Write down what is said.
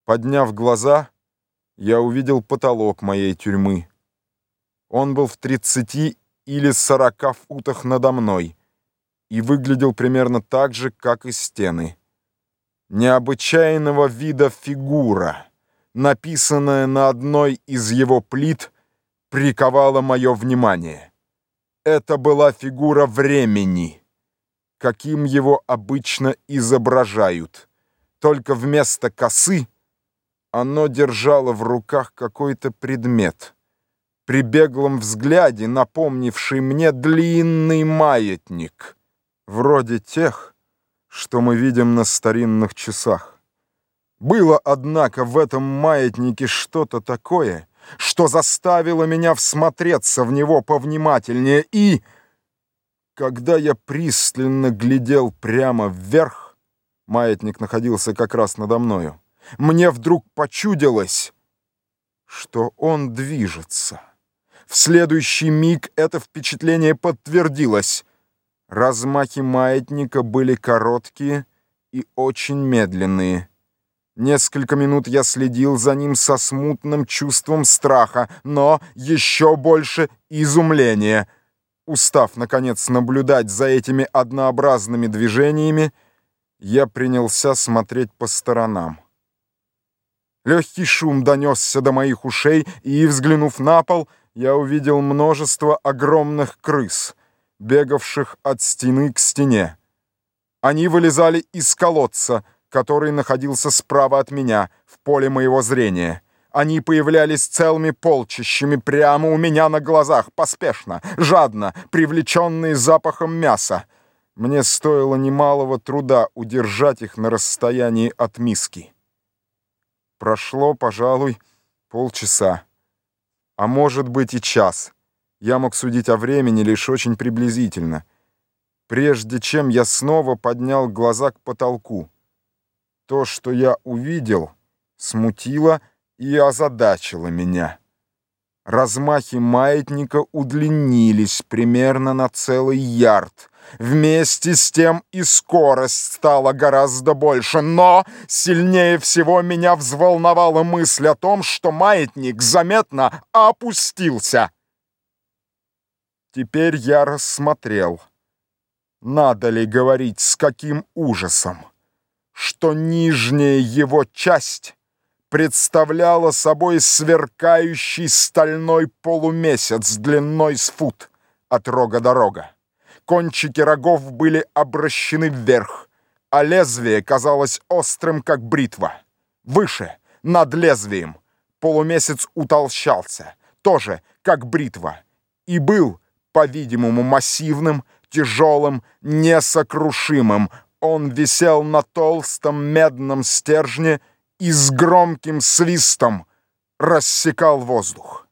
Подняв глаза, я увидел потолок моей тюрьмы. Он был в 30 или 40 футах надо мной и выглядел примерно так же, как и стены. Необычайного вида фигура, написанная на одной из его плит, приковала мое внимание. Это была фигура времени, каким его обычно изображают, только вместо косы оно держало в руках какой-то предмет, при беглом взгляде напомнивший мне длинный маятник, вроде тех, что мы видим на старинных часах. Было, однако, в этом маятнике что-то такое, что заставило меня всмотреться в него повнимательнее, и, когда я пристально глядел прямо вверх, маятник находился как раз надо мною, мне вдруг почудилось, что он движется. В следующий миг это впечатление подтвердилось. Размахи маятника были короткие и очень медленные. Несколько минут я следил за ним со смутным чувством страха, но еще больше изумления. Устав, наконец, наблюдать за этими однообразными движениями, я принялся смотреть по сторонам. Легкий шум донесся до моих ушей, и, взглянув на пол, я увидел множество огромных крыс, бегавших от стены к стене. Они вылезали из колодца, который находился справа от меня, в поле моего зрения. Они появлялись целыми полчищами прямо у меня на глазах, поспешно, жадно, привлеченные запахом мяса. Мне стоило немалого труда удержать их на расстоянии от миски. Прошло, пожалуй, полчаса, а может быть и час. Я мог судить о времени лишь очень приблизительно, прежде чем я снова поднял глаза к потолку. То, что я увидел, смутило и озадачило меня. Размахи маятника удлинились примерно на целый ярд. Вместе с тем и скорость стала гораздо больше, но сильнее всего меня взволновала мысль о том, что маятник заметно опустился. Теперь я рассмотрел, надо ли говорить с каким ужасом, что нижняя его часть представляла собой сверкающий стальной полумесяц длиной с фут от рога до рога. Кончики рогов были обращены вверх, а лезвие казалось острым, как бритва. Выше, над лезвием, полумесяц утолщался, тоже как бритва, и был, по-видимому, массивным, тяжелым, несокрушимым. Он висел на толстом медном стержне и с громким свистом рассекал воздух.